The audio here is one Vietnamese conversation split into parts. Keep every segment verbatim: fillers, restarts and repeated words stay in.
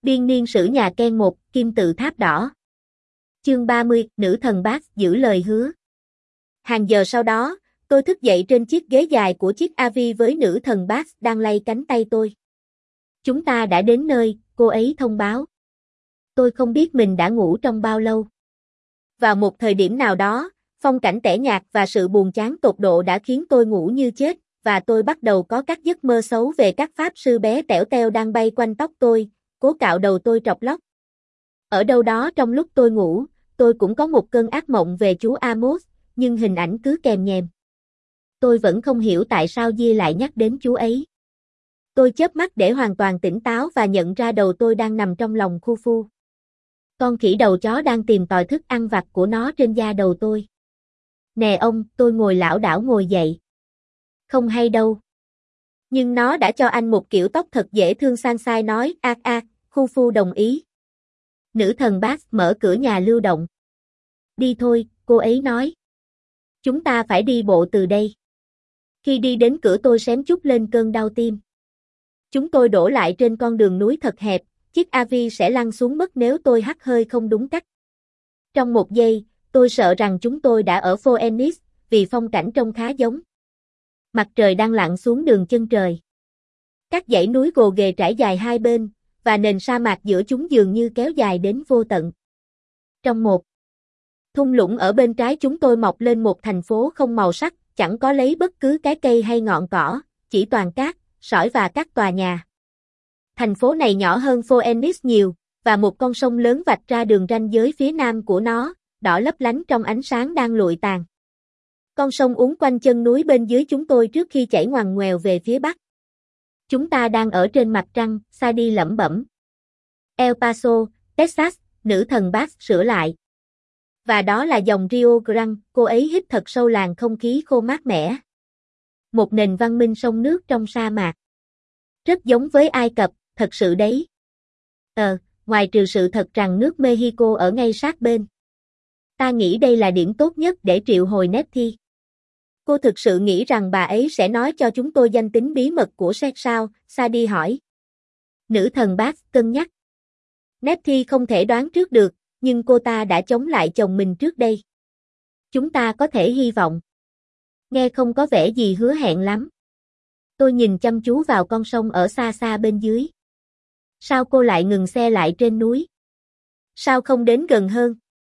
Biên niên sử nhà Ken một, kim tự tháp đỏ. Chương ba mươi, nữ thần Bath giữ lời hứa. Hàng giờ sau đó, tôi thức dậy trên chiếc ghế dài của chiếc a vê với nữ thần Bath đang lay cánh tay tôi. Chúng ta đã đến nơi, cô ấy thông báo. Tôi không biết mình đã ngủ trong bao lâu. Vào một thời điểm nào đó, phong cảnh tẻ nhạt và sự buồn chán tột độ đã khiến tôi ngủ như chết, và tôi bắt đầu có các giấc mơ xấu về các pháp sư bé tẻo teo đang bay quanh tóc tôi, cố cạo đầu tôi trọc lóc. Ở đâu đó trong lúc tôi ngủ, tôi cũng có một cơn ác mộng về chú Amos, nhưng hình ảnh cứ kèm nhèm. Tôi vẫn không hiểu tại sao Gia lại nhắc đến chú ấy. Tôi chớp mắt để hoàn toàn tỉnh táo và nhận ra đầu tôi đang nằm trong lòng Khufu. Con khỉ đầu chó đang tìm tòi thức ăn vặt của nó trên da đầu tôi. Nè ông, tôi ngồi lảo đảo ngồi dậy. Không hay đâu. Nhưng nó đã cho anh một kiểu tóc thật dễ thương. Sansai nói, ác ác, Khufu đồng ý. Nữ thần Bath mở cửa nhà lưu động. Đi thôi, cô ấy nói. Chúng ta phải đi bộ từ đây. Khi đi đến cửa tôi xém chút lên cơn đau tim. Chúng tôi đổ lại trên con đường núi thật hẹp, chiếc a vê sẽ lăn xuống mất nếu tôi hắt hơi không đúng cách. Trong một giây, tôi sợ rằng chúng tôi đã ở Phoenix, vì phong cảnh trông khá giống. Mặt trời đang lặn xuống đường chân trời. Các dãy núi gồ ghề trải dài hai bên, và nền sa mạc giữa chúng dường như kéo dài đến vô tận. Trong một thung lũng ở bên trái chúng tôi mọc lên một thành phố không màu sắc, chẳng có lấy bất cứ cái cây hay ngọn cỏ, chỉ toàn cát, sỏi và các tòa nhà. Thành phố này nhỏ hơn Phoenix nhiều, và một con sông lớn vạch ra đường ranh giới phía nam của nó, đỏ lấp lánh trong ánh sáng đang lụi tàn. Con sông uốn quanh chân núi bên dưới chúng tôi trước khi chảy ngoằn ngoèo về phía bắc. Chúng ta đang ở trên mặt trăng, Sadie lẩm bẩm. El Paso, Texas, nữ thần Bath sửa lại. Và đó là dòng Rio Grande, cô ấy hít thật sâu làn không khí khô mát mẻ. Một nền văn minh sông nước trong sa mạc. Rất giống với Ai Cập, thật sự đấy. Ờ, ngoài trừ sự thật rằng nước Mexico ở ngay sát bên. Ta nghĩ đây là điểm tốt nhất để triệu hồi Nettie. Cô thực sự nghĩ rằng bà ấy sẽ nói cho chúng tôi danh tính bí mật của Seth sao? Sadie hỏi. Nữ thần Bath cân nhắc. Nettie không thể đoán trước được, nhưng cô ta đã chống lại chồng mình trước đây. Chúng ta có thể hy vọng. Nghe không có vẻ gì hứa hẹn lắm. Tôi nhìn chăm chú vào con sông ở xa xa bên dưới. Sao cô lại ngừng xe lại trên núi? Sao không đến gần hơn?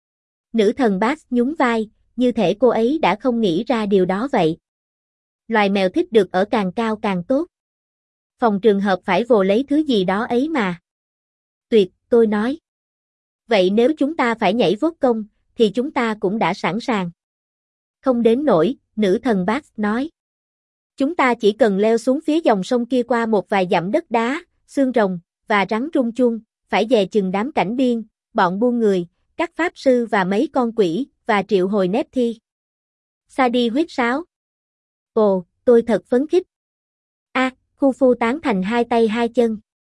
Nữ thần Bath nhún vai, như thể cô ấy đã không nghĩ ra điều đó vậy. Loài mèo thích được ở càng cao càng tốt. Phòng trường hợp phải vồ lấy thứ gì đó ấy mà. Tuyệt, tôi nói. Vậy nếu chúng ta phải nhảy vót công, thì chúng ta cũng đã sẵn sàng. Không đến nỗi, nữ thần Bath nói. Chúng ta chỉ cần leo xuống phía dòng sông kia qua một vài dặm đất đá, xương rồng, và rắn rung chuông, phải dè chừng đám cảnh biên, bọn buôn người, các pháp sư và mấy con quỷ, và triệu hồi Nettie. Sadie huýt sáo. Ồ, tôi thật phấn khích. A, à, Khufu tán thành hai tay hai chân.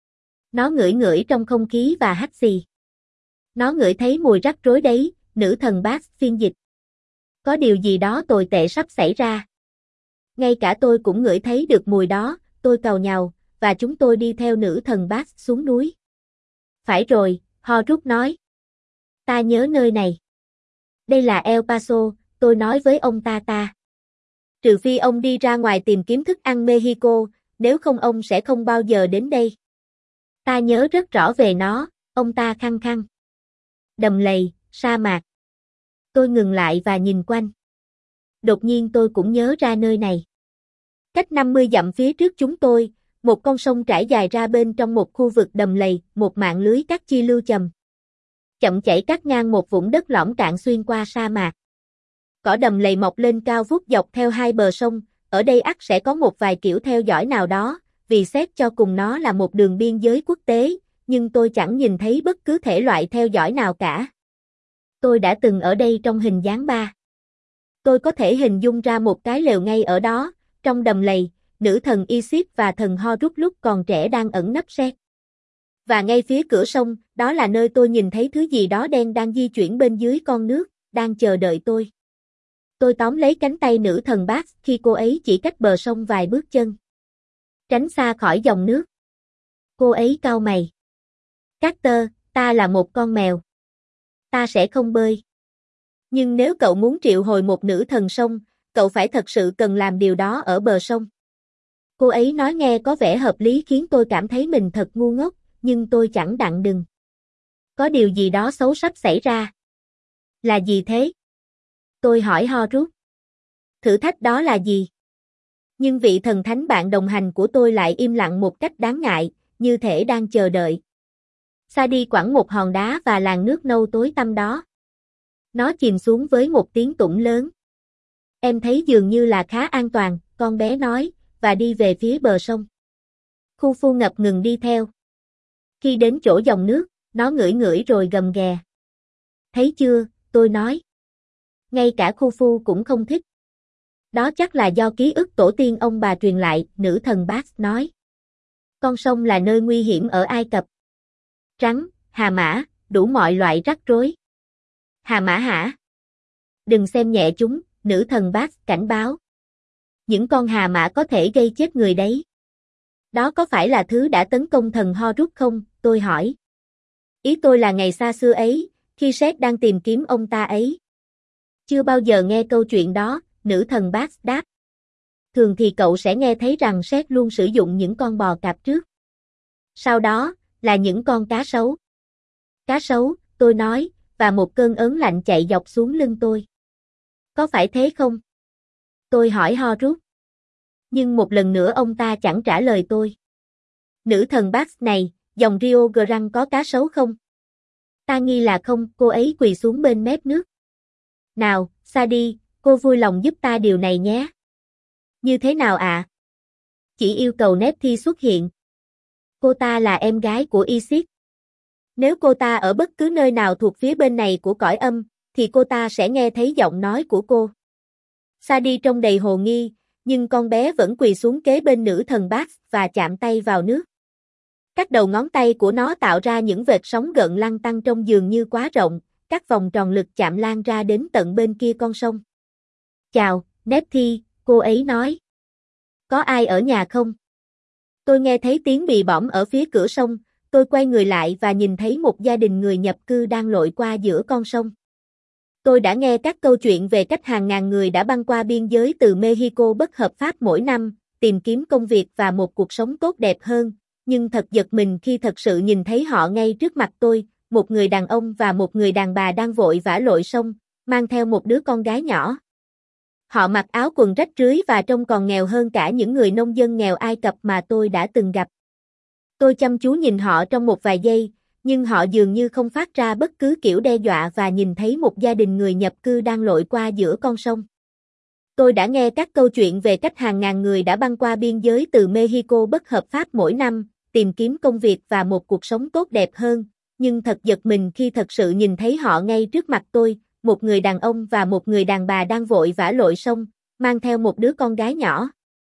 Nó ngửi ngửi trong không khí và hắt xì. Nó ngửi thấy mùi rắc rối đấy, nữ thần Bath phiên dịch. Có điều gì đó tồi tệ sắp xảy ra. Ngay cả tôi cũng ngửi thấy được mùi đó, tôi càu nhàu, và chúng tôi đi theo nữ thần Bath xuống núi. Phải rồi, Horrocks nói. Ta nhớ nơi này. Đây là El Paso, tôi nói với ông ta ta. Trừ phi ông đi ra ngoài tìm kiếm thức ăn Mexico, nếu không ông sẽ không bao giờ đến đây. Ta nhớ rất rõ về nó, ông ta khăng khăng. Đầm lầy, sa mạc. Tôi ngừng lại và nhìn quanh. Đột nhiên tôi cũng nhớ ra nơi này. Cách năm mươi dặm phía trước chúng tôi, một con sông trải dài ra bên trong một khu vực đầm lầy, một mạng lưới cát chi lưu chậm chậm chảy cắt ngang một vũng đất lõm cạn xuyên qua sa mạc. Cỏ đầm lầy mọc lên cao vút dọc theo hai bờ sông, ở đây ắt sẽ có một vài kiểu theo dõi nào đó, vì xét cho cùng nó là một đường biên giới quốc tế, nhưng tôi chẳng nhìn thấy bất cứ thể loại theo dõi nào cả. Tôi đã từng ở đây trong hình dáng ba. Tôi có thể hình dung ra một cái lều ngay ở đó, trong đầm lầy, nữ thần Isis và thần Horus lúc còn trẻ đang ẩn nấp Seth. Và ngay phía cửa sông, đó là nơi tôi nhìn thấy thứ gì đó đen đang di chuyển bên dưới con nước, đang chờ đợi tôi. Tôi tóm lấy cánh tay nữ thần Bath khi cô ấy chỉ cách bờ sông vài bước chân. Tránh xa khỏi dòng nước. Cô ấy cau mày. Carter, ta là một con mèo. Ta sẽ không bơi. Nhưng nếu cậu muốn triệu hồi một nữ thần sông, cậu phải thật sự cần làm điều đó ở bờ sông. Cô ấy nói nghe có vẻ hợp lý khiến tôi cảm thấy mình thật ngu ngốc, nhưng tôi chẳng đặng đừng. Có điều gì đó xấu sắp xảy ra. Là gì thế? Tôi hỏi Horus. Thử thách đó là gì? Nhưng vị thần thánh bạn đồng hành của tôi lại im lặng một cách đáng ngại, như thể đang chờ đợi. Sadie quẳng một hòn đá và làn nước nâu tối tăm đó. Nó chìm xuống với một tiếng tủng lớn. Em thấy dường như là khá an toàn, con bé nói, và đi về phía bờ sông. Khufu ngập ngừng đi theo. Khi đến chỗ dòng nước, nó ngửi ngửi rồi gầm ghè. Thấy chưa, tôi nói. Ngay cả Khufu cũng không thích. Đó chắc là do ký ức tổ tiên ông bà truyền lại, nữ thần Bast nói. Con sông là nơi nguy hiểm ở Ai Cập. Rắn, hà mã, đủ mọi loại rắc rối. Hà mã hả? Đừng xem nhẹ chúng, nữ thần Bast cảnh báo. Những con hà mã có thể gây chết người đấy. Đó có phải là thứ đã tấn công thần Horus không? Tôi hỏi. Ý tôi là ngày xa xưa ấy, khi Seth đang tìm kiếm ông ta ấy. Chưa bao giờ nghe câu chuyện đó, nữ thần Bast đáp. Thường thì cậu sẽ nghe thấy rằng Seth luôn sử dụng những con bò cạp trước. Sau đó, là những con cá sấu. Cá sấu, tôi nói, và một cơn ớn lạnh chạy dọc xuống lưng tôi. Có phải thế không? Tôi hỏi Horus. Nhưng một lần nữa ông ta chẳng trả lời tôi. Nữ thần Bast này, dòng Rio Grande có cá sấu không? Ta nghi là không, cô ấy quỳ xuống bên mép nước. Nào, Sadie, cô vui lòng giúp ta điều này nhé. Như thế nào ạ? À? Chỉ yêu cầu Nephthys xuất hiện. Cô ta là em gái của Isis. Nếu cô ta ở bất cứ nơi nào thuộc phía bên này của cõi âm, thì cô ta sẽ nghe thấy giọng nói của cô. Sadie trông đầy hồ nghi, nhưng con bé vẫn quỳ xuống kế bên nữ thần Bast và chạm tay vào nước. Các đầu ngón tay của nó tạo ra những vệt sóng gợn lăn tăn trông dường như quá rộng, các vòng tròn lực chạm lan ra đến tận bên kia con sông. Chào, Nephthys, cô ấy nói. Có ai ở nhà không? Tôi nghe thấy tiếng bì bõm ở phía cửa sông, tôi quay người lại và nhìn thấy một gia đình người nhập cư đang lội qua giữa con sông. Tôi đã nghe các câu chuyện về cách hàng ngàn người đã băng qua biên giới từ Mexico bất hợp pháp mỗi năm, tìm kiếm công việc và một cuộc sống tốt đẹp hơn, nhưng thật giật mình khi thật sự nhìn thấy họ ngay trước mặt tôi, một người đàn ông và một người đàn bà đang vội vã lội sông, mang theo một đứa con gái nhỏ. Họ mặc áo quần rách rưới và trông còn nghèo hơn cả những người nông dân nghèo Ai Cập mà tôi đã từng gặp. Tôi chăm chú nhìn họ trong một vài giây, nhưng họ dường như không phát ra bất cứ kiểu đe dọa và nhìn thấy một gia đình người nhập cư đang lội qua giữa con sông. Tôi đã nghe các câu chuyện về cách hàng ngàn người đã băng qua biên giới từ Mexico bất hợp pháp mỗi năm, tìm kiếm công việc và một cuộc sống tốt đẹp hơn, nhưng thật giật mình khi thật sự nhìn thấy họ ngay trước mặt tôi, một người đàn ông và một người đàn bà đang vội vã lội sông, mang theo một đứa con gái nhỏ.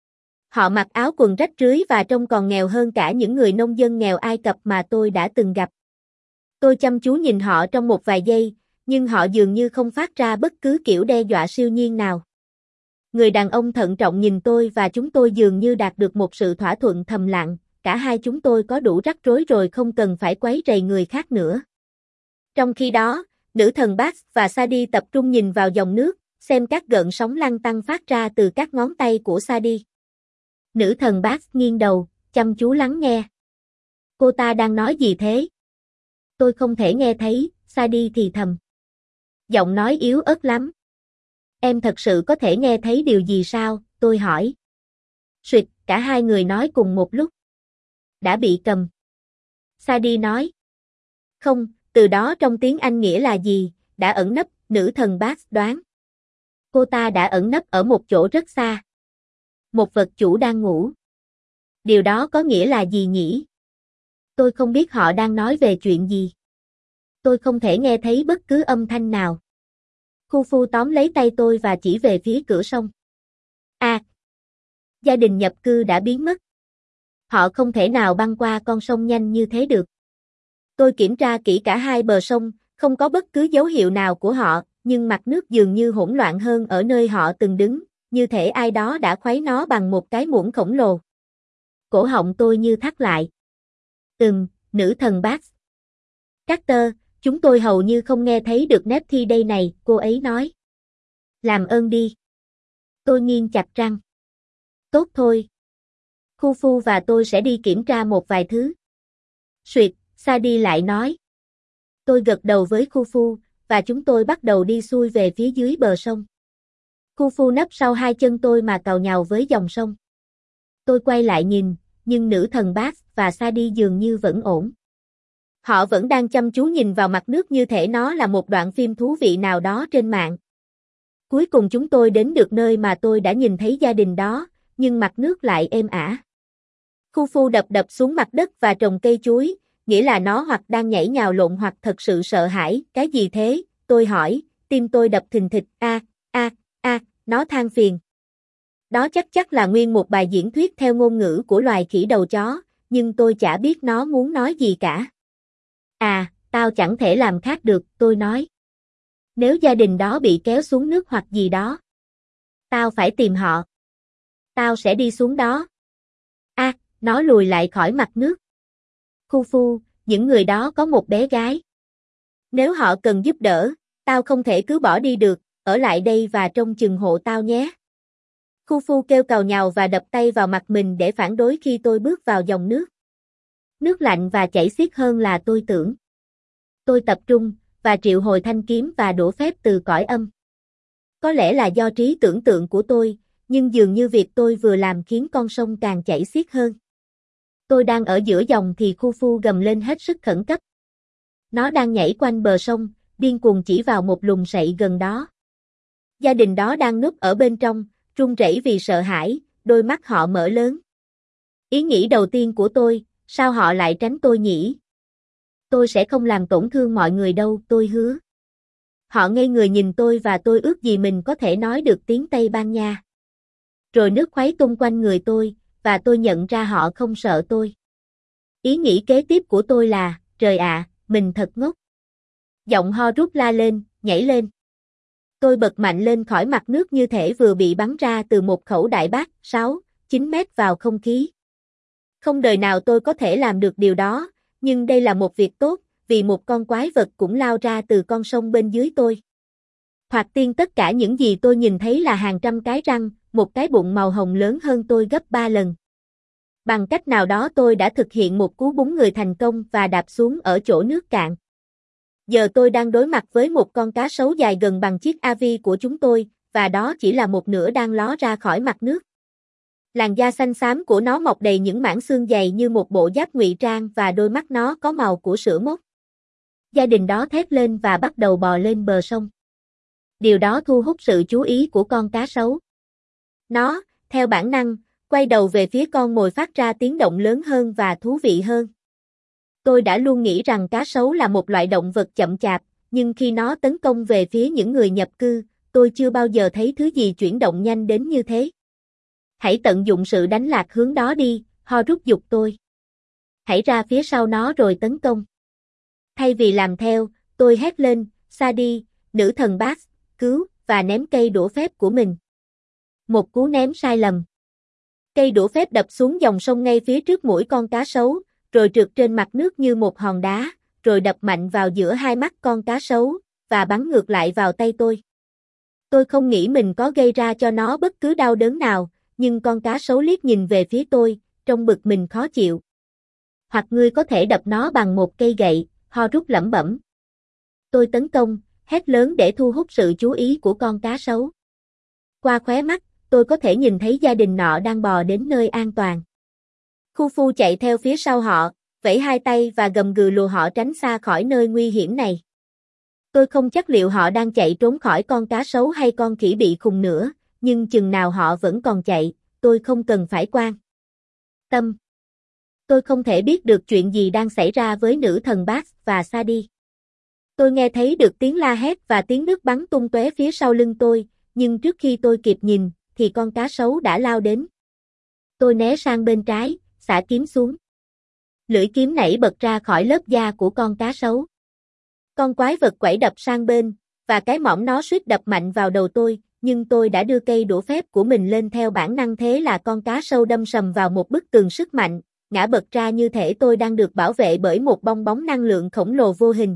Họ mặc áo quần rách rưới và trông còn nghèo hơn cả những người nông dân nghèo Ai Cập mà tôi đã từng gặp. Tôi chăm chú nhìn họ trong một vài giây, nhưng họ dường như không phát ra bất cứ kiểu đe dọa siêu nhiên nào. Người đàn ông thận trọng nhìn tôi và chúng tôi dường như đạt được một sự thỏa thuận thầm lặng, cả hai chúng tôi có đủ rắc rối rồi không cần phải quấy rầy người khác nữa. Trong khi đó, nữ thần Bast và Sadie tập trung nhìn vào dòng nước, xem các gợn sóng lăn tăn phát ra từ các ngón tay của Sadie. Nữ thần Bast nghiêng đầu, chăm chú lắng nghe. Cô ta đang nói gì thế? Tôi không thể nghe thấy, Sadie thì thầm. Giọng nói yếu ớt lắm. Em thật sự có thể nghe thấy điều gì sao? Tôi hỏi. Suyệt, cả hai người nói cùng một lúc. Đã bị cầm. Sadie nói. Không, từ đó trong tiếng Anh nghĩa là gì? Đã ẩn nấp, nữ thần Bast đoán. Cô ta đã ẩn nấp ở một chỗ rất xa. Một vật chủ đang ngủ. Điều đó có nghĩa là gì nhỉ? Tôi không biết họ đang nói về chuyện gì. Tôi không thể nghe thấy bất cứ âm thanh nào. Khufu tóm lấy tay tôi và chỉ về phía cửa sông. À! Gia đình nhập cư đã biến mất. Họ không thể nào băng qua con sông nhanh như thế được. Tôi kiểm tra kỹ cả hai bờ sông, không có bất cứ dấu hiệu nào của họ, nhưng mặt nước dường như hỗn loạn hơn ở nơi họ từng đứng, như thể ai đó đã khuấy nó bằng một cái muỗng khổng lồ. Cổ họng tôi như thắt lại. Ừm, nữ thần Bast. Carter, chúng tôi hầu như không nghe thấy được Nephi đây này, cô ấy nói. Làm ơn đi. Tôi nghiến chặt răng. Tốt thôi. Khu Phu và tôi sẽ đi kiểm tra một vài thứ. Suyệt, Sadie lại nói. Tôi gật đầu với Khu Phu, và chúng tôi bắt đầu đi xuôi về phía dưới bờ sông. Khu Phu nấp sau hai chân tôi mà càu nhàu với dòng sông. Tôi quay lại nhìn, nhưng nữ thần Bass và Sadie dường như vẫn ổn. Họ vẫn đang chăm chú nhìn vào mặt nước như thể nó là một đoạn phim thú vị nào đó trên mạng. Cuối cùng chúng tôi đến được nơi mà tôi đã nhìn thấy gia đình đó, nhưng mặt nước lại êm ả. Khu Phu đập đập xuống mặt đất và trồng cây chuối, nghĩa là nó hoặc đang nhảy nhào lộn hoặc thật sự sợ hãi. Cái gì thế? Tôi hỏi, tim tôi đập thình thịch. A, a, a, nó than phiền. Đó chắc chắc là nguyên một bài diễn thuyết theo ngôn ngữ của loài khỉ đầu chó, nhưng tôi chả biết nó muốn nói gì cả. À, tao chẳng thể làm khác được, tôi nói. Nếu gia đình đó bị kéo xuống nước hoặc gì đó, tao phải tìm họ. Tao sẽ đi xuống đó. À, nó lùi lại khỏi mặt nước. Khu Phu, những người đó có một bé gái. Nếu họ cần giúp đỡ, tao không thể cứ bỏ đi được, ở lại đây và trông chừng hộ tao nhé. Khu Phu kêu càu nhàu và đập tay vào mặt mình để phản đối khi tôi bước vào dòng nước. Nước lạnh và chảy xiết hơn là tôi tưởng. Tôi tập trung, và triệu hồi thanh kiếm và đũa phép từ cõi âm. Có lẽ là do trí tưởng tượng của tôi, nhưng dường như việc tôi vừa làm khiến con sông càng chảy xiết hơn. Tôi đang ở giữa dòng thì Khu Phu gầm lên hết sức khẩn cấp. Nó đang nhảy quanh bờ sông, điên cuồng chỉ vào một lùm sậy gần đó. Gia đình đó đang núp ở bên trong, run rẩy vì sợ hãi, đôi mắt họ mở lớn. Ý nghĩ đầu tiên của tôi, sao họ lại tránh tôi nhỉ? Tôi sẽ không làm tổn thương mọi người đâu, tôi hứa. Họ ngây người nhìn tôi và tôi ước gì mình có thể nói được tiếng Tây Ban Nha. Rồi nước khuấy tung quanh người tôi, và tôi nhận ra họ không sợ tôi. Ý nghĩ kế tiếp của tôi là, trời ạ, mình thật ngốc. Giọng ho rút la lên, nhảy lên. Tôi bật mạnh lên khỏi mặt nước như thể vừa bị bắn ra từ một khẩu đại bác, sáu, chín mét vào không khí. Không đời nào tôi có thể làm được điều đó, nhưng đây là một việc tốt, vì một con quái vật cũng lao ra từ con sông bên dưới tôi. Thoạt tiên tất cả những gì tôi nhìn thấy là hàng trăm cái răng, một cái bụng màu hồng lớn hơn tôi gấp ba lần. Bằng cách nào đó tôi đã thực hiện một cú búng người thành công và đạp xuống ở chỗ nước cạn. Giờ tôi đang đối mặt với một con cá sấu dài gần bằng chiếc a vê của chúng tôi, và đó chỉ là một nửa đang ló ra khỏi mặt nước. Làn da xanh xám của nó mọc đầy những mảng xương dày như một bộ giáp ngụy trang và đôi mắt nó có màu của sữa mốt. Gia đình đó thét lên và bắt đầu bò lên bờ sông. Điều đó thu hút sự chú ý của con cá sấu. Nó, theo bản năng, quay đầu về phía con mồi phát ra tiếng động lớn hơn và thú vị hơn. Tôi đã luôn nghĩ rằng cá sấu là một loại động vật chậm chạp, nhưng khi nó tấn công về phía những người nhập cư, tôi chưa bao giờ thấy thứ gì chuyển động nhanh đến như thế. Hãy tận dụng sự đánh lạc hướng đó đi, Ho rút giục tôi. Hãy ra phía sau nó rồi tấn công. Thay vì làm theo, tôi hét lên, Sadie, nữ thần Bass, cứu, và ném cây đũa phép của mình. Một cú ném sai lầm. Cây đũa phép đập xuống dòng sông ngay phía trước mũi con cá sấu, rồi trượt trên mặt nước như một hòn đá, rồi đập mạnh vào giữa hai mắt con cá sấu, và bắn ngược lại vào tay tôi. Tôi không nghĩ mình có gây ra cho nó bất cứ đau đớn nào, nhưng con cá sấu liếc nhìn về phía tôi, trông bực mình khó chịu. Hoặc ngươi có thể đập nó bằng một cây gậy, Ho rút lẩm bẩm. Tôi tấn công, hét lớn để thu hút sự chú ý của con cá sấu. Qua khóe mắt, tôi có thể nhìn thấy gia đình nọ đang bò đến nơi an toàn. Khu Phu chạy theo phía sau họ, vẫy hai tay và gầm gừ lùa họ tránh xa khỏi nơi nguy hiểm này. Tôi không chắc liệu họ đang chạy trốn khỏi con cá sấu hay con khỉ bị khùng nữa, nhưng chừng nào họ vẫn còn chạy, tôi không cần phải quan tâm. Tôi không thể biết được chuyện gì đang xảy ra với nữ thần Bass và Sadie. Tôi nghe thấy được tiếng la hét và tiếng nước bắn tung tóe phía sau lưng tôi, nhưng trước khi tôi kịp nhìn, thì con cá sấu đã lao đến. Tôi né sang bên trái, xả kiếm xuống. Lưỡi kiếm nảy bật ra khỏi lớp da của con cá sấu. Con quái vật quẩy đập sang bên, và cái mõm nó suýt đập mạnh vào đầu tôi, nhưng tôi đã đưa cây đũa phép của mình lên theo bản năng, thế là con cá sâu đâm sầm vào một bức tường sức mạnh, ngã bật ra như thể tôi đang được bảo vệ bởi một bong bóng năng lượng khổng lồ vô hình.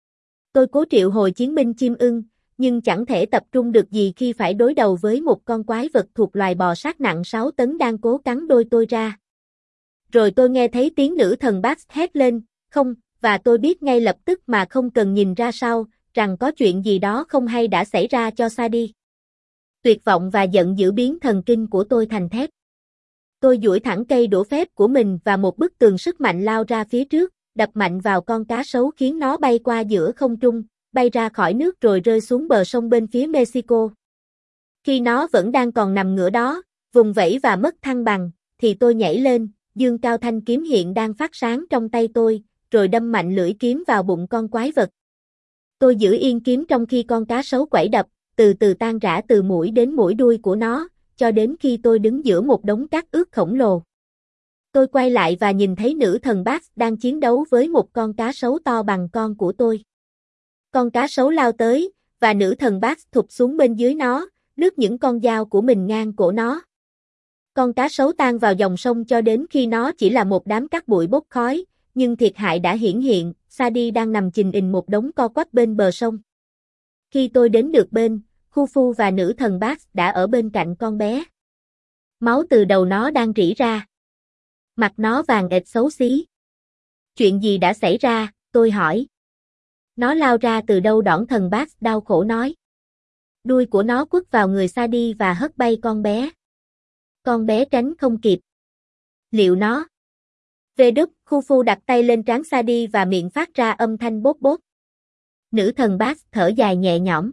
Tôi cố triệu hồi chiến binh chim ưng, nhưng chẳng thể tập trung được gì khi phải đối đầu với một con quái vật thuộc loài bò sát nặng sáu tấn đang cố cắn đôi tôi ra. Rồi tôi nghe thấy tiếng nữ thần Bax hét lên, không, và tôi biết ngay lập tức mà không cần nhìn ra sau, rằng có chuyện gì đó không hay đã xảy ra cho Sadie. Tuyệt vọng và giận dữ biến thần kinh của tôi thành thép. Tôi duỗi thẳng cây đũa phép của mình và một bức tường sức mạnh lao ra phía trước, đập mạnh vào con cá sấu khiến nó bay qua giữa không trung, bay ra khỏi nước rồi rơi xuống bờ sông bên phía Mexico. Khi nó vẫn đang còn nằm ngửa đó, vùng vẫy và mất thăng bằng, thì tôi nhảy lên, dương cao thanh kiếm hiện đang phát sáng trong tay tôi, rồi đâm mạnh lưỡi kiếm vào bụng con quái vật. Tôi giữ yên kiếm trong khi con cá sấu quẩy đập, từ từ tan rã từ mũi đến mũi đuôi của nó, cho đến khi tôi đứng giữa một đống cát ướt khổng lồ. Tôi quay lại và nhìn thấy nữ thần Bax đang chiến đấu với một con cá sấu to bằng con của tôi. Con cá sấu lao tới, và nữ thần Bax thụp xuống bên dưới nó, lướt những con dao của mình ngang cổ nó. Con cá sấu tan vào dòng sông cho đến khi nó chỉ là một đám cát bụi bốc khói, nhưng thiệt hại đã hiển hiện, Sadie đang nằm chình ình một đống co quắp bên bờ sông. Khi tôi đến được bên, Khufu và nữ thần Bax đã ở bên cạnh con bé. Máu từ đầu nó đang rỉ ra. Mặt nó vàng ệt xấu xí. Chuyện gì đã xảy ra, tôi hỏi. Nó lao ra từ đâu? Đỏn thần Bax đau khổ nói. Đuôi của nó quất vào người Sadie và hất bay con bé. Con bé tránh không kịp. Liệu nó... Về đúc, Khufu đặt tay lên trán Sadie và miệng phát ra âm thanh bốp bốp. Nữ thần Bax thở dài nhẹ nhõm.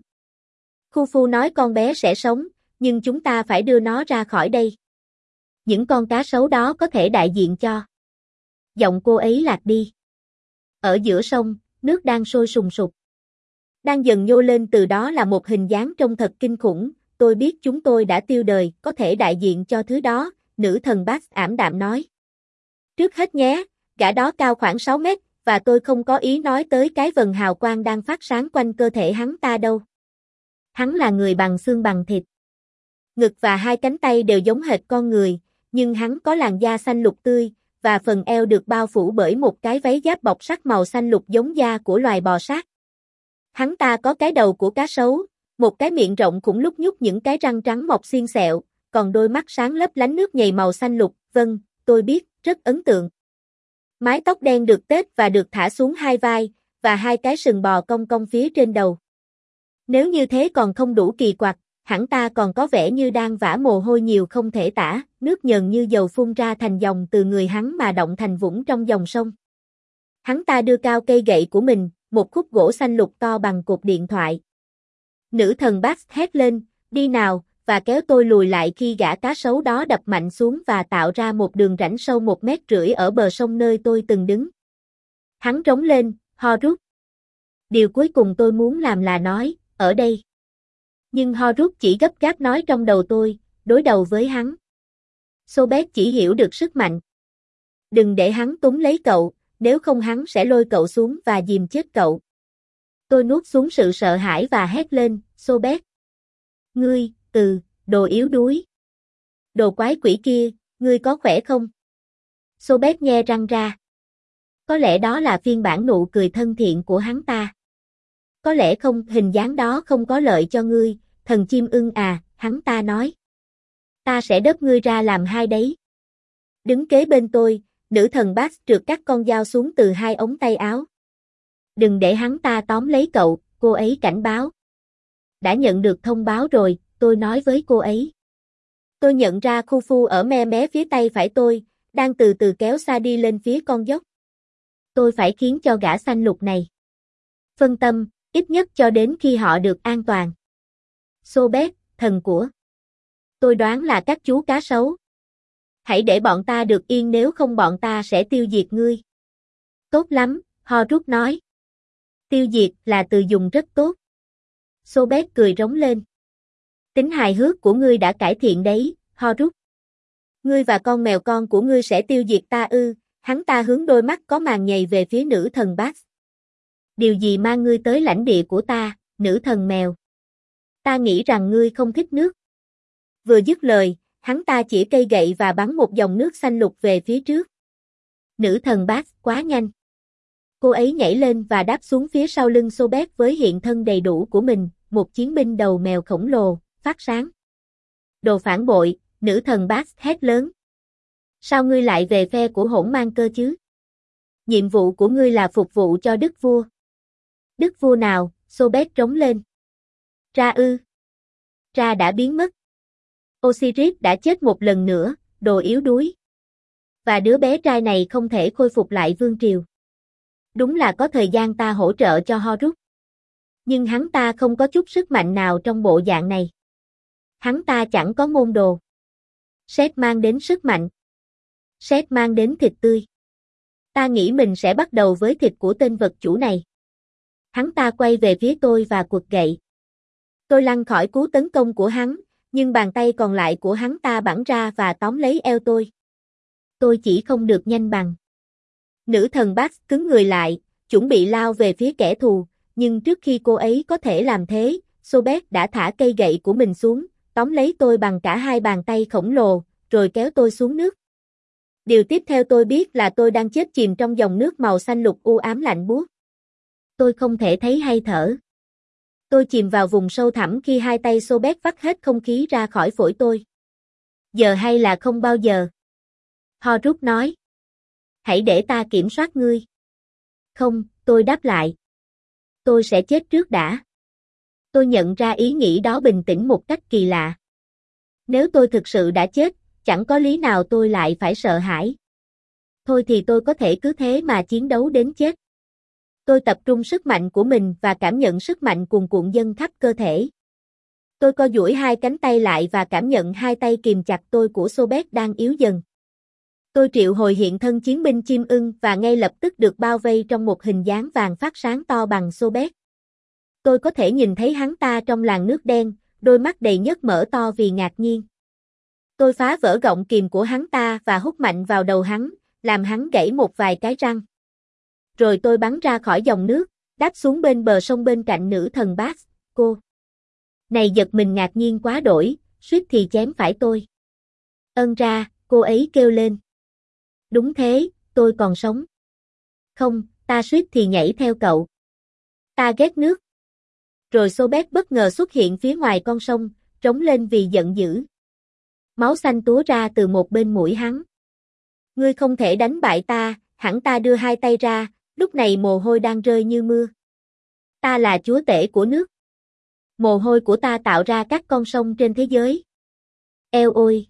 Khufu nói con bé sẽ sống, nhưng chúng ta phải đưa nó ra khỏi đây. Những con cá sấu đó có thể đại diện cho. Giọng cô ấy lạc đi. Ở giữa sông, nước đang sôi sùng sục. Đang dần nhô lên từ đó là một hình dáng trông thật kinh khủng, tôi biết chúng tôi đã tiêu đời, có thể đại diện cho thứ đó, nữ thần Bax ảm đạm nói. Trước hết nhé, gã đó cao khoảng sáu mét, và tôi không có ý nói tới cái vần hào quang đang phát sáng quanh cơ thể hắn ta đâu. Hắn là người bằng xương bằng thịt. Ngực và hai cánh tay đều giống hệt con người, nhưng hắn có làn da xanh lục tươi, và phần eo được bao phủ bởi một cái váy giáp bọc sắt màu xanh lục giống da của loài bò sát. Hắn ta có cái đầu của cá sấu, một cái miệng rộng khủng lúc nhúc những cái răng trắng mọc xiên xẹo, còn đôi mắt sáng lấp lánh nước nhầy màu xanh lục, vâng, tôi biết, rất ấn tượng. Mái tóc đen được tết và được thả xuống hai vai, và hai cái sừng bò cong cong phía trên đầu. Nếu như thế còn không đủ kỳ quặc, hắn ta còn có vẻ như đang vã mồ hôi nhiều không thể tả, nước nhờn như dầu phun ra thành dòng từ người hắn mà động thành vũng trong dòng sông. Hắn ta đưa cao cây gậy của mình, một khúc gỗ xanh lục to bằng cột điện thoại. Nữ thần Bax hét lên, đi nào, và kéo tôi lùi lại khi gã cá sấu đó đập mạnh xuống và tạo ra một đường rãnh sâu một mét rưỡi ở bờ sông nơi tôi từng đứng. Hắn rống lên, Horus. Điều cuối cùng tôi muốn làm là nói, ở đây. Nhưng Horus chỉ gấp gáp nói trong đầu tôi, đối đầu với hắn. Sobek chỉ hiểu được sức mạnh. Đừng để hắn túm lấy cậu, nếu không hắn sẽ lôi cậu xuống và dìm chết cậu. Tôi nuốt xuống sự sợ hãi và hét lên, Sobek. Ngươi, ừ, đồ yếu đuối. Đồ quái quỷ kia, ngươi có khỏe không? Sobek nhe răng ra. Có lẽ đó là phiên bản nụ cười thân thiện của hắn ta. Có lẽ không, hình dáng đó không có lợi cho ngươi, thần chim ưng à, hắn ta nói. Ta sẽ đớp ngươi ra làm hai đấy. Đứng kế bên tôi, nữ thần Bax trượt các con dao xuống từ hai ống tay áo. Đừng để hắn ta tóm lấy cậu, cô ấy cảnh báo. Đã nhận được thông báo rồi, tôi nói với cô ấy. Tôi nhận ra Khufu ở me mé phía tay phải tôi, đang từ từ kéo Sadie lên phía con dốc. Tôi phải khiến cho gã xanh lục này phân tâm, ít nhất cho đến khi họ được an toàn. Sobek, thần của. Tôi đoán là các chú cá sấu. Hãy để bọn ta được yên, nếu không bọn ta sẽ tiêu diệt ngươi. Tốt lắm, Horus nói. Tiêu diệt là từ dùng rất tốt. Sobek cười rống lên. Tính hài hước của ngươi đã cải thiện đấy, Horus. Ngươi và con mèo con của ngươi sẽ tiêu diệt ta ư? Hắn ta hướng đôi mắt có màng nhầy về phía nữ thần Bax. Điều gì mang ngươi tới lãnh địa của ta, nữ thần mèo? Ta nghĩ rằng ngươi không thích nước. Vừa dứt lời, hắn ta chỉ cây gậy và bắn một dòng nước xanh lục về phía trước. Nữ thần Bax quá nhanh. Cô ấy nhảy lên và đáp xuống phía sau lưng Sobek với hiện thân đầy đủ của mình, một chiến binh đầu mèo khổng lồ, phát sáng. Đồ phản bội, nữ thần Bax hét lớn. Sao ngươi lại về phe của hỗn mang cơ chứ? Nhiệm vụ của ngươi là phục vụ cho đức vua. Đức vua nào? Sobek trống lên. Ra ư. Ra đã biến mất. Osiris đã chết một lần nữa, đồ yếu đuối. Và đứa bé trai này không thể khôi phục lại vương triều. Đúng là có thời gian ta hỗ trợ cho Horus. Nhưng hắn ta không có chút sức mạnh nào trong bộ dạng này. Hắn ta chẳng có môn đồ. Sét mang đến sức mạnh. Sét mang đến thịt tươi. Ta nghĩ mình sẽ bắt đầu với thịt của tên vật chủ này. Hắn ta quay về phía tôi và quật gậy. Tôi lăn khỏi cú tấn công của hắn, nhưng bàn tay còn lại của hắn ta bẵng ra và tóm lấy eo tôi. Tôi chỉ không được nhanh bằng. Nữ thần Bax cứng người lại, chuẩn bị lao về phía kẻ thù, nhưng trước khi cô ấy có thể làm thế, Sobek đã thả cây gậy của mình xuống, tóm lấy tôi bằng cả hai bàn tay khổng lồ, rồi kéo tôi xuống nước. Điều tiếp theo tôi biết là tôi đang chết chìm trong dòng nước màu xanh lục u ám lạnh buốt. Tôi không thể thấy hay thở. Tôi chìm vào vùng sâu thẳm khi hai tay Sobek vắt hết không khí ra khỏi phổi tôi. Giờ hay là không bao giờ? Horus nói. Hãy để ta kiểm soát ngươi. Không, tôi đáp lại. Tôi sẽ chết trước đã. Tôi nhận ra ý nghĩ đó bình tĩnh một cách kỳ lạ. Nếu tôi thực sự đã chết, chẳng có lý nào tôi lại phải sợ hãi. Thôi thì tôi có thể cứ thế mà chiến đấu đến chết. Tôi tập trung sức mạnh của mình và cảm nhận sức mạnh cuồn cuộn dâng khắp cơ thể. Tôi co duỗi hai cánh tay lại và cảm nhận hai tay kìm chặt tôi của Sobek đang yếu dần. Tôi triệu hồi hiện thân chiến binh chim ưng và ngay lập tức được bao vây trong một hình dáng vàng phát sáng to bằng Sobek. Tôi có thể nhìn thấy hắn ta trong làn nước đen, đôi mắt đầy nhớt mỡ to vì ngạc nhiên. Tôi phá vỡ gọng kìm của hắn ta và hút mạnh vào đầu hắn, làm hắn gãy một vài cái răng. Rồi tôi bắn ra khỏi dòng nước, đáp xuống bên bờ sông bên cạnh nữ thần Bax, cô. Này giật mình ngạc nhiên quá đổi, suýt thì chém phải tôi. Ân ra, cô ấy kêu lên. Đúng thế, tôi còn sống. Không, ta suýt thì nhảy theo cậu. Ta ghét nước. Rồi Sobek bất ngờ xuất hiện phía ngoài con sông, trống lên vì giận dữ. Máu xanh túa ra từ một bên mũi hắn. Ngươi không thể đánh bại ta, hẳn ta đưa hai tay ra, lúc này mồ hôi đang rơi như mưa. Ta là chúa tể của nước. Mồ hôi của ta tạo ra các con sông trên thế giới. Eo ôi!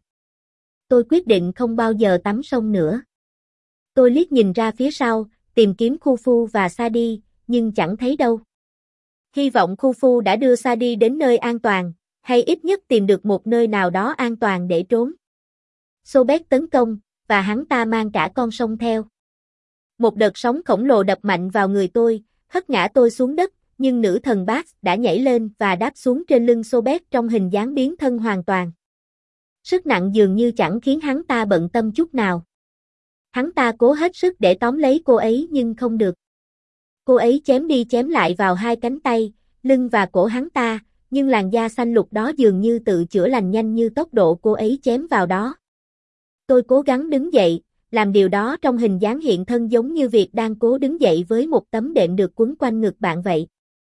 Tôi quyết định không bao giờ tắm sông nữa. Tôi liếc nhìn ra phía sau, tìm kiếm Khufu và Sadi, nhưng chẳng thấy đâu. Hy vọng Khufu đã đưa Sadi đến nơi an toàn, hay ít nhất tìm được một nơi nào đó an toàn để trốn. Sobek tấn công, và hắn ta mang cả con sông theo. Một đợt sóng khổng lồ đập mạnh vào người tôi, hất ngã tôi xuống đất, nhưng nữ thần Bax đã nhảy lên và đáp xuống trên lưng Sobek trong hình dáng biến thân hoàn toàn. Sức nặng dường như chẳng khiến hắn ta bận tâm chút nào. Hắn ta cố hết sức để tóm lấy cô ấy nhưng không được. Cô ấy chém đi chém lại vào hai cánh tay, lưng và cổ hắn ta, nhưng làn da xanh lục đó dường như tự chữa lành nhanh như tốc độ cô ấy chém vào đó. Tôi cố gắng đứng dậy, làm điều đó trong hình dáng hiện thân giống như việc đang cố đứng dậy với một tấm đệm được quấn quanh ngực bạn vậy.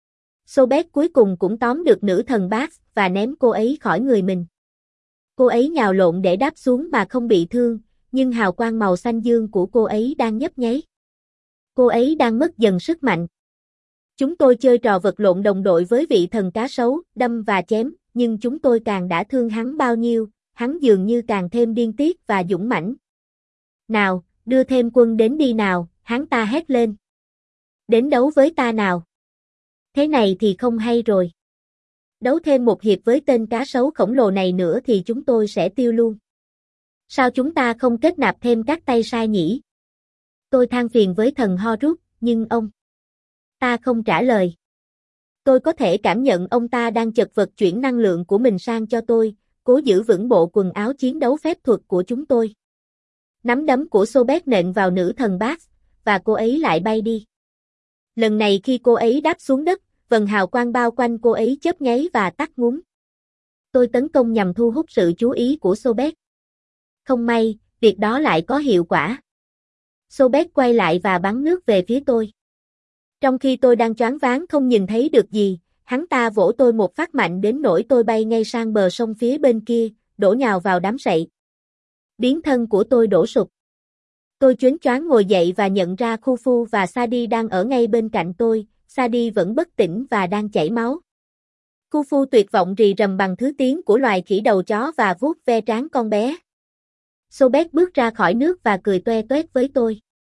Sobek cuối cùng cũng tóm được nữ thần Bax và ném cô ấy khỏi người mình. Cô ấy nhào lộn để đáp xuống mà không bị thương, nhưng hào quang màu xanh dương của cô ấy đang nhấp nháy. Cô ấy đang mất dần sức mạnh. Chúng tôi chơi trò vật lộn đồng đội với vị thần cá sấu, đâm và chém, nhưng chúng tôi càng đã thương hắn bao nhiêu, hắn dường như càng thêm điên tiết và dũng mãnh. Nào, đưa thêm quân đến đi nào, hắn ta hét lên. Đến đấu với ta nào. Thế này thì không hay rồi. Đấu thêm một hiệp với tên cá sấu khổng lồ này nữa thì chúng tôi sẽ tiêu luôn. Sao chúng ta không kết nạp thêm các tay sai nhỉ? Tôi than phiền với thần Horus, nhưng ông ta không trả lời. Tôi có thể cảm nhận ông ta đang chật vật chuyển năng lượng của mình sang cho tôi, cố giữ vững bộ quần áo chiến đấu phép thuật của chúng tôi. Nắm đấm của Sobek nện vào nữ thần Bax, và cô ấy lại bay đi. Lần này khi cô ấy đáp xuống đất, vầng hào quang bao quanh cô ấy chớp nháy và tắt ngúm. Tôi tấn công nhằm thu hút sự chú ý của Sobek. Không may, việc đó lại có hiệu quả. Sobek quay lại và bắn nước về phía tôi. Trong khi tôi đang choáng váng không nhìn thấy được gì, hắn ta vỗ tôi một phát mạnh đến nỗi tôi bay ngay sang bờ sông phía bên kia, đổ nhào vào đám sậy. Biến thân của tôi đổ sụp. Tôi choáng choáng ngồi dậy và nhận ra Khufu và Sadi đang ở ngay bên cạnh tôi, Sadi vẫn bất tỉnh và đang chảy máu. Khufu tuyệt vọng rì rầm bằng thứ tiếng của loài khỉ đầu chó và vuốt ve trán con bé. Sobek bước ra khỏi nước và cười toe toét với tôi.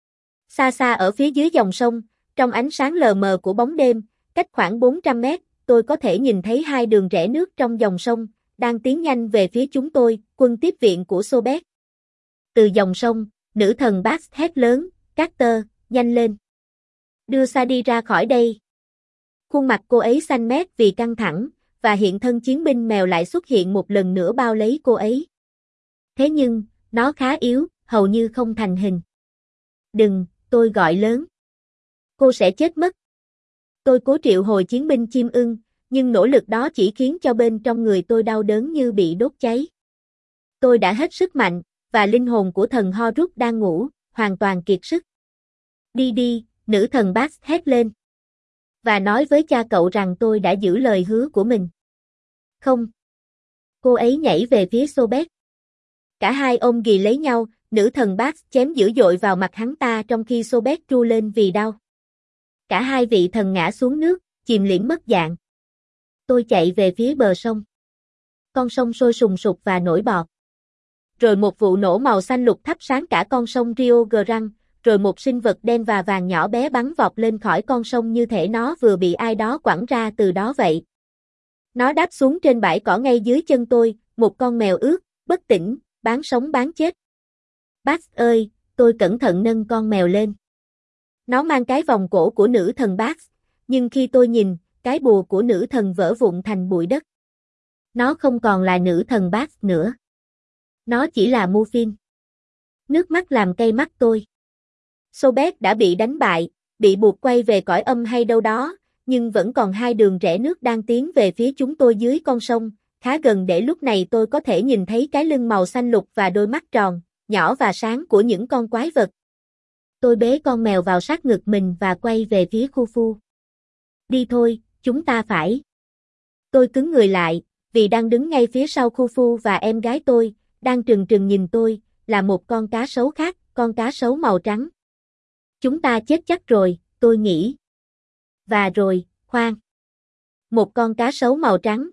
Xa xa ở phía dưới dòng sông, trong ánh sáng lờ mờ của bóng đêm, cách khoảng bốn trăm mét, tôi có thể nhìn thấy hai đường rẽ nước trong dòng sông, đang tiến nhanh về phía chúng tôi, quân tiếp viện của Sobek. Từ dòng sông, nữ thần Bax hét lớn, Carter, nhanh lên. Đưa Sadi ra khỏi đây. Khuôn mặt cô ấy xanh mét vì căng thẳng, và hiện thân chiến binh mèo lại xuất hiện một lần nữa bao lấy cô ấy. Thế nhưng, nó khá yếu, hầu như không thành hình. Đừng, tôi gọi lớn. Cô sẽ chết mất. Tôi cố triệu hồi chiến binh chim ưng, nhưng nỗ lực đó chỉ khiến cho bên trong người tôi đau đớn như bị đốt cháy. Tôi đã hết sức mạnh, và linh hồn của thần Horus đang ngủ, hoàn toàn kiệt sức. Đi đi, nữ thần Bax hét lên. Và nói với cha cậu rằng tôi đã giữ lời hứa của mình. Không. Cô ấy nhảy về phía Sobek. Cả hai ôm ghì lấy nhau, nữ thần Bax chém dữ dội vào mặt hắn ta trong khi Sobek tru lên vì đau. Cả hai vị thần ngã xuống nước, chìm liễm mất dạng. Tôi chạy về phía bờ sông. Con sông sôi sùng sục và nổi bọt. Rồi một vụ nổ màu xanh lục thắp sáng cả con sông Rio Grande, rồi một sinh vật đen và vàng nhỏ bé bắn vọt lên khỏi con sông như thể nó vừa bị ai đó quẳng ra từ đó vậy. Nó đáp xuống trên bãi cỏ ngay dưới chân tôi, một con mèo ướt, bất tỉnh, bán sống bán chết. Bax ơi, tôi cẩn thận nâng con mèo lên. Nó mang cái vòng cổ của nữ thần Bax, nhưng khi tôi nhìn, cái bùa của nữ thần vỡ vụn thành bụi đất. Nó không còn là nữ thần Bax nữa. Nó chỉ là Mufin. Nước mắt làm cay mắt tôi. Sobek đã bị đánh bại, bị buộc quay về cõi âm hay đâu đó, nhưng vẫn còn hai đường rẽ nước đang tiến về phía chúng tôi dưới con sông, khá gần để lúc này tôi có thể nhìn thấy cái lưng màu xanh lục và đôi mắt tròn, nhỏ và sáng của những con quái vật. Tôi bế con mèo vào sát ngực mình và quay về phía Khufu. Đi thôi, chúng ta phải. Tôi cứng người lại, vì đang đứng ngay phía sau Khufu và em gái tôi, đang trừng trừng nhìn tôi, là một con cá sấu khác, con cá sấu màu trắng. Chúng ta chết chắc rồi, tôi nghĩ. Và rồi, khoan. Một con cá sấu màu trắng.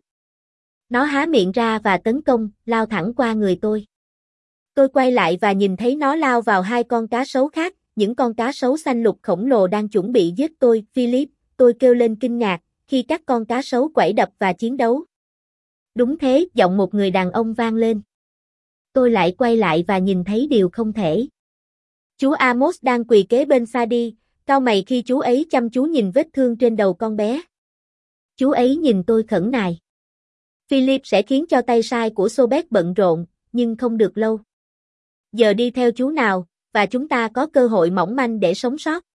Nó há miệng ra và tấn công, lao thẳng qua người tôi. Tôi quay lại và nhìn thấy nó lao vào hai con cá sấu khác, những con cá sấu xanh lục khổng lồ đang chuẩn bị giết tôi, Philip, tôi kêu lên kinh ngạc, khi các con cá sấu quẩy đập và chiến đấu. Đúng thế, giọng một người đàn ông vang lên. Tôi lại quay lại và nhìn thấy điều không thể. Chú Amos đang quỳ kế bên Sadi, cau mày khi chú ấy chăm chú nhìn vết thương trên đầu con bé. Chú ấy nhìn tôi khẩn nài. Philip sẽ khiến cho tay sai của Sobek bận rộn, nhưng không được lâu. Giờ đi theo chú nào, và chúng ta có cơ hội mỏng manh để sống sót.